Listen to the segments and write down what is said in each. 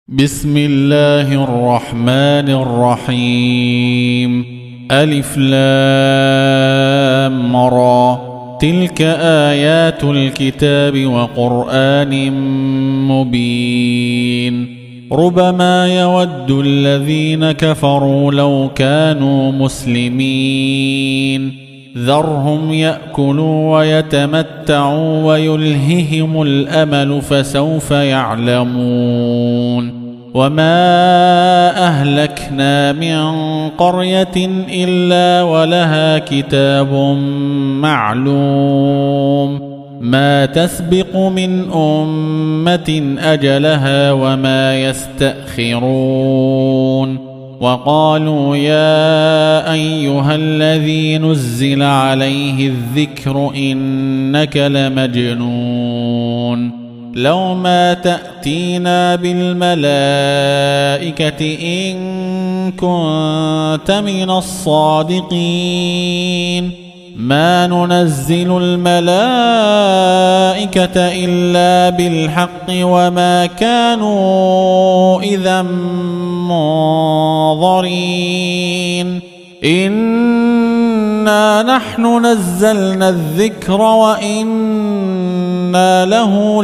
بسم الله الرحمن الرحيم. ألف لام را، تلك آيات الكتاب وقرآن مبين. ربما يود الذين كفروا لو كانوا مسلمين. ذرهم يأكلوا ويتمتعوا ويلههم الأمل فسوف يعلمون. وما أهلكنا من قرية إلا ولها كتاب معلوم، ما تسبق من أمة أجلها وما يستأخرون. وقالوا يا أيها الذي نزل عليه الذكر إنك لمجنون، لو ما تأتينا بالملائكة إن كنت من الصادقين. ما ننزل الملائكة إلا بالحق وما كانوا إذا منظرين. إنا نحن نزلنا الذكر وإنا له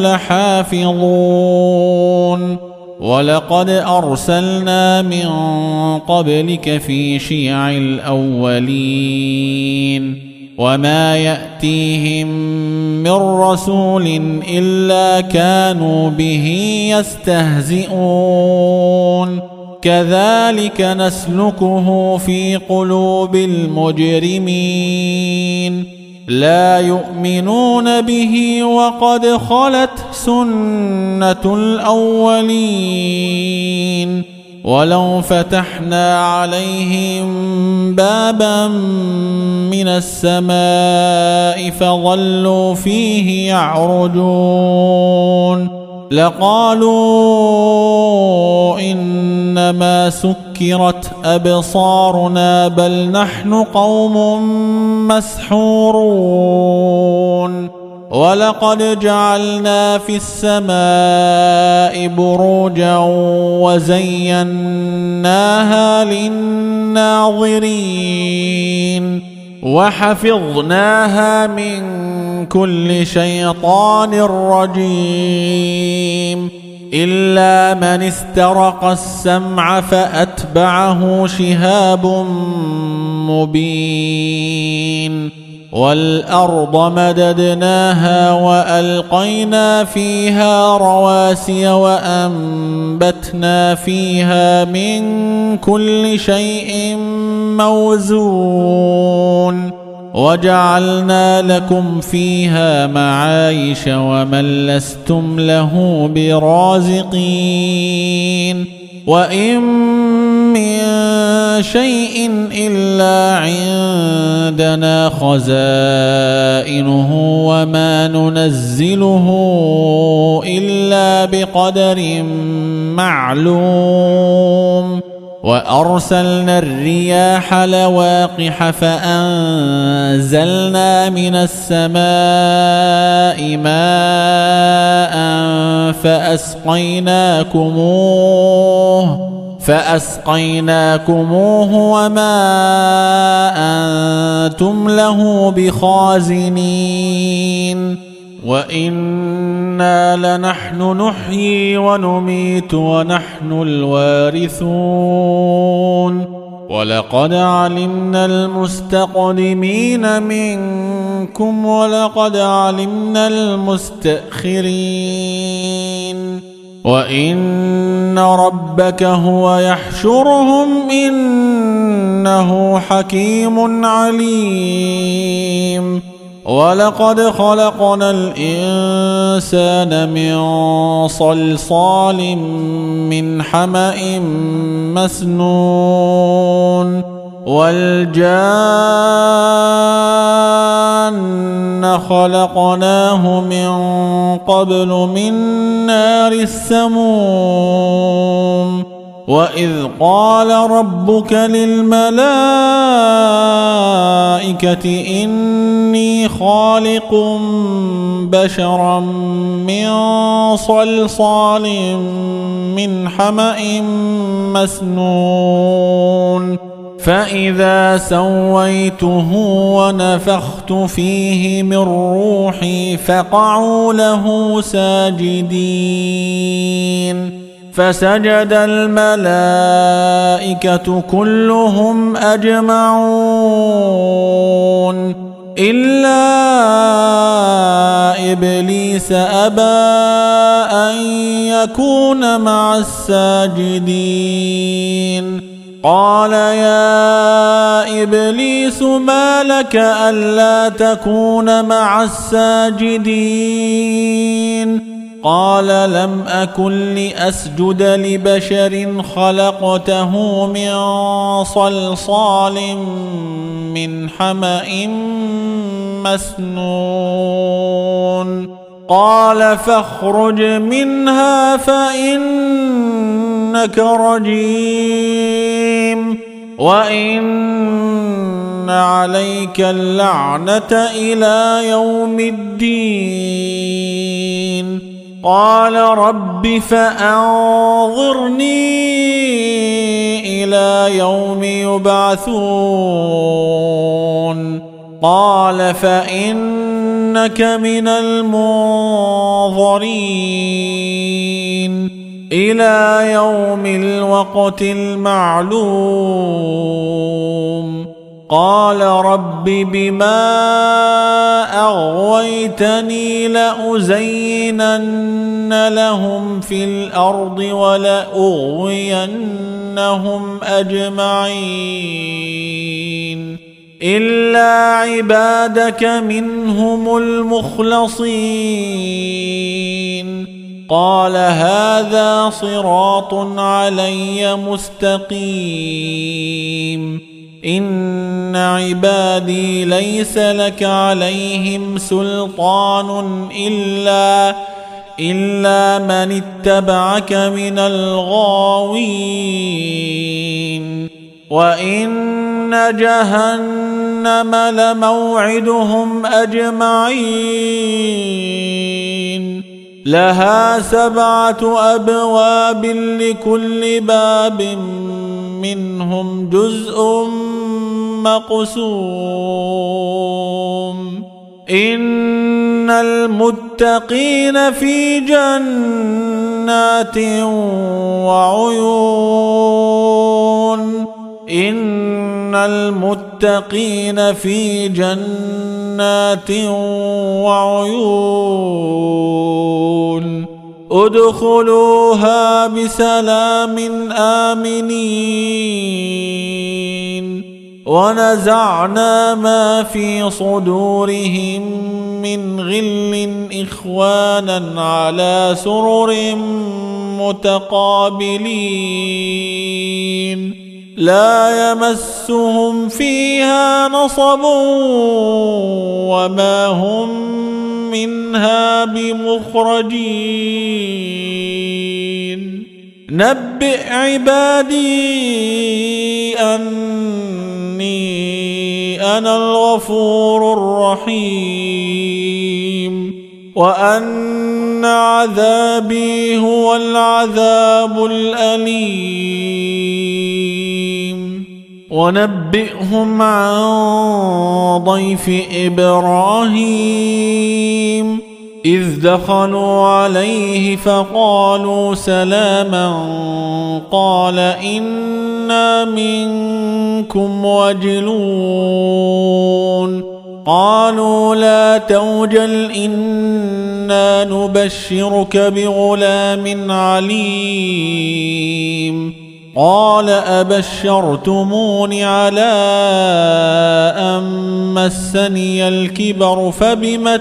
لحافظون. ولقد أرسلنا من قبلك في شيع الأولين، وما يأتيهم من رسول إلا كانوا به يستهزئون. كذلك نسلكه في قلوب المجرمين، لا يؤمنون به وقد خلت سنة الأولين. ولو فتحنا عليهم بابا من السماء فظلوا فيه يعرجون لقالوا إنما سكرت أبصارنا بل نحن قوم مسحورون. ولقد جعلنا في السماء بروجا وزيناها للناظرين وحفظناها من كل شيطان رجيم إلا من استرق السمع فأتبعه شهاب مبين. والأرض مددناها وألقينا فيها رواسي وأنبتنا فيها من كل شيء موزون. وجعلنا لكم فيها معايش ومن لستم له برازقين. وإن من شيء إلا عندنا خزائنه وما ننزله إلا بقدر معلوم. وأرسلنا الرياح لواقح فأنزلنا من السماء ماء فأسقيناكموه وما أنتم له بخازنين. وإنا لنحن نحيي ونميت ونحن الوارثون. ولقد علمنا المستقدمين منكم ولقد علمنا المستأخرين. وإن ربك هو يحشرهم إنه حكيم عليم. ولقد خلقنا الإنسان من صلصال من حمأ مسنون. والجان خلقناه من قبل من نار السموم. وإذ قال ربك للملائكة إني خالق بشرا من صلصال من حمأ مسنون فإذا سويته ونفخت فيه من روحي فقعوا له ساجدين فسجد الملائكة كلهم أجمعون إلا إبليس أبى أن يكون مع الساجدين قال يا إبليس ما لك ألا تكون مع الساجدين قال لم أكن لأسجد لبشر خلقته من صلصال من حمأ مسنون قال فاخرج منها فإنك رجيم وإن عليك اللعنة إلى يوم الدين قال رب فأنظرني إلى يوم يبعثون قال فإنك من المنظرين إلى يوم الوقت المعلوم قال رب بما أغويتني لأزينن لهم في الأرض ولأغوينهم أجمعين إلا عبادك منهم المخلصين قال هذا صراط علي مستقيم إن عبادي ليس لك عليهم سلطان إلا من اتبعك من الغاوين وإن جهنم لموعدهم أجمعين لها 7 أبواب لكل باب منهم جزء مقسوم إن المتقين في جنات وعيون إن المتقين في جنات وعيون ادخلوها بسلام آمنين ونزعنا ما في صدورهم من غل إخوانا على سرر متقابلين لا يمسهم فيها نصب وما هم منها بمخرجين نبئ عبادي أني أنا الغفور الرحيم وأن عذابي هو العذاب الأليم ونبئهم عن ضيف إبراهيم إذ دخلوا عليه فقالوا سلاما قال إنا منكم وجلون قالوا لا توجل إنا نبشرك بغلام عليم قال أبشرتمون على أن مسني الكبر فبم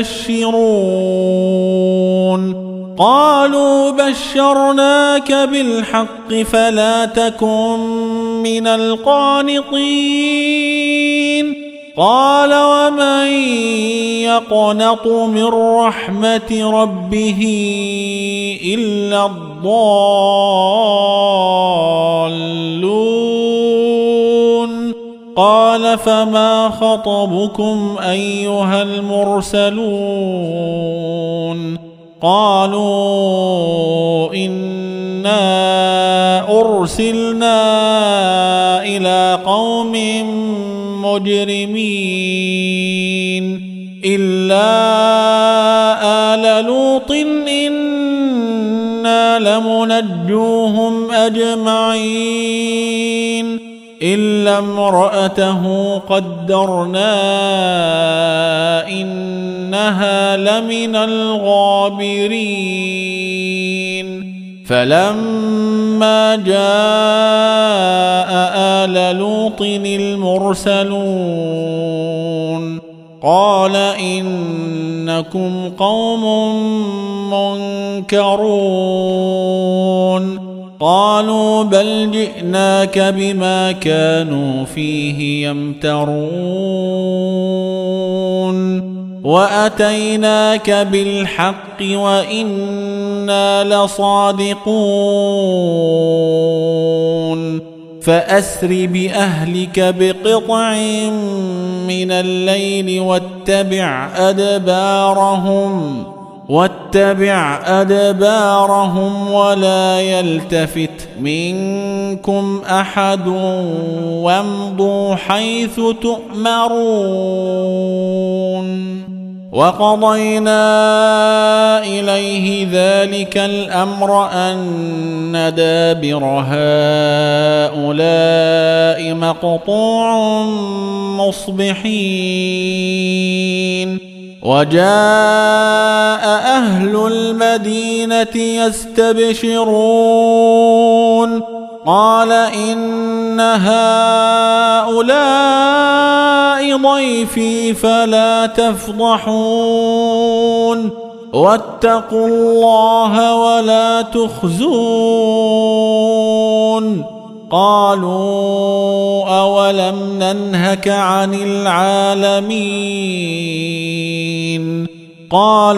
تبشرون قالوا بشرناك بالحق فلا تكن من القانطين قال ومن يقنط من رحمة ربه إلا الضالون قال فما خطبكم أيها المرسلون قالوا إنا أرسلنا إلى قوم مجرمين إلا آل لوط إنا لمنجوهم أجمعين إلا امرأته قدرنا إنها لمن الغابرين فلما جاء آل لوط المرسلون قال إنكم قوم منكرون قالوا بل جئناك بما كانوا فيه يمترون وأتيناك بالحق وإنا لصادقون فأسر بأهلك بقطع من الليل واتبع أدبارهم ولا يلتفت منكم أحد وامضوا حيث تؤمرون وقضينا إليه ذلك الأمر أن دابر هؤلاء مقطوع مصبحين وجاء أهل المدينة يستبشرون قال إن هؤلاء ضيفي فلا تفضحون واتقوا الله ولا تخزون قالوا أولم ننهك عن العالمين قال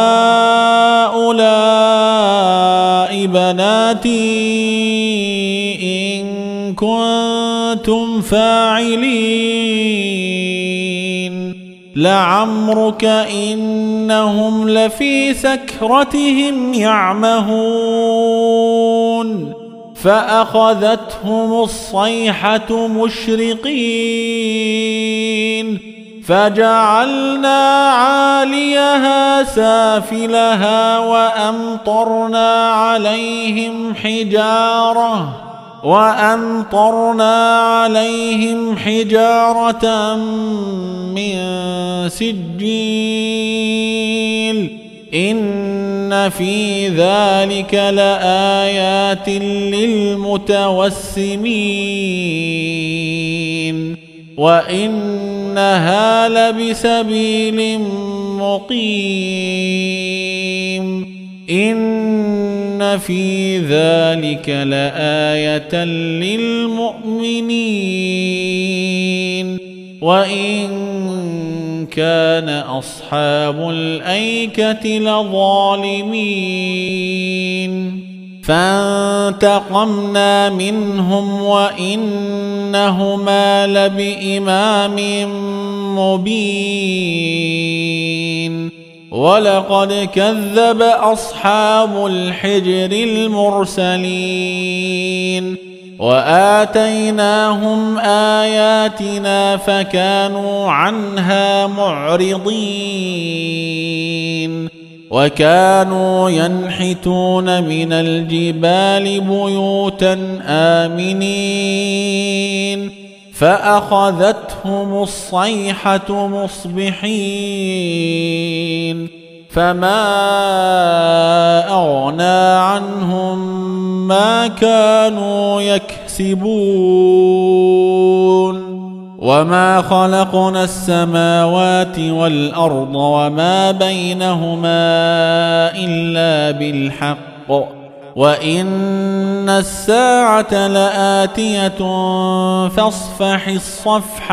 هؤلاء بناتي إن كنتم فاعلين لعمرك إنهم لفي سكرتهم يعمهون فأخذتهم الصيحة مشرقين فجعلنا عاليها سافلها وأمطرنا عليهم حجارة من سجيل إن في ذلك لآيات للمتوسمين وإنها لبسبيل مقيم إن في ذلك لآية للمؤمنين وإن كان أصحاب الأيكة لظالمين فانتقمنا منهم وإنهما لبإمام مبين ولقد كذب أصحاب الحجر المرسلين وآتيناهم آياتنا فكانوا عنها معرضين وكانوا ينحتون من الجبال بيوتا آمنين فأخذتهم الصيحة مصبحين فما أغنى عنهم ما كانوا يكسبون وما خلقنا السماوات والأرض وما بينهما إلا بالحق وإن الساعة لآتية فاصفح الصفح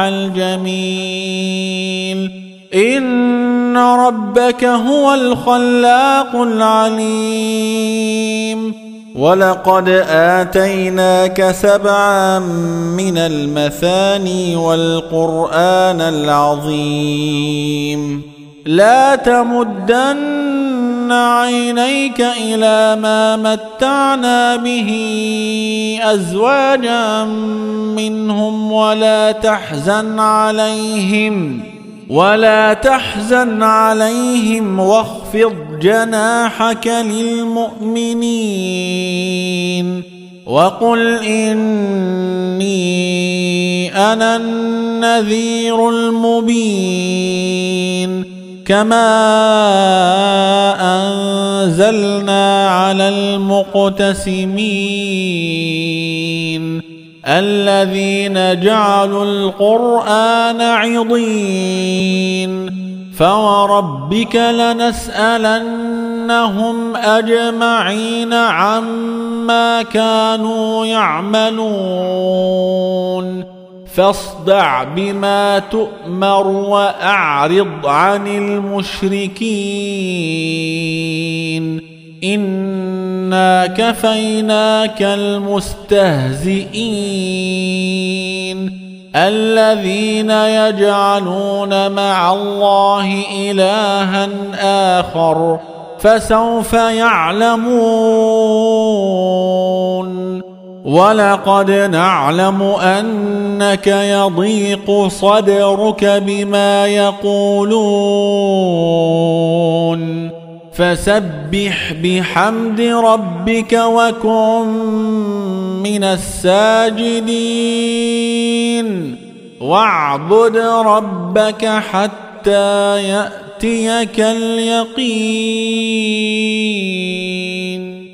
الجميل إن ربك هو الخلاق العليم ولقد آتيناك 7 من المثاني والقرآن العظيم لا تمدن عينيك إلى ما متعنا به أزواجا منهم ولا تحزن عليهم واخفض جناحك للمؤمنين وقل إني أنا النذير المبين كما أنزلنا على المقتسمين الذين جعلوا القرآن عضين فوربك لنسألنهم أجمعين عما كانوا يعملون فاصدع بما تؤمر وأعرض عن المشركين إنا كفيناك المستهزئين الذين يجعلون مع الله إلها آخر فسوف يعلمون ولقد نعلم أنك يضيق صدرك بما يقولون فسبح بحمد ربك وكن من الساجدين واعبد ربك حتى يأتيك اليقين.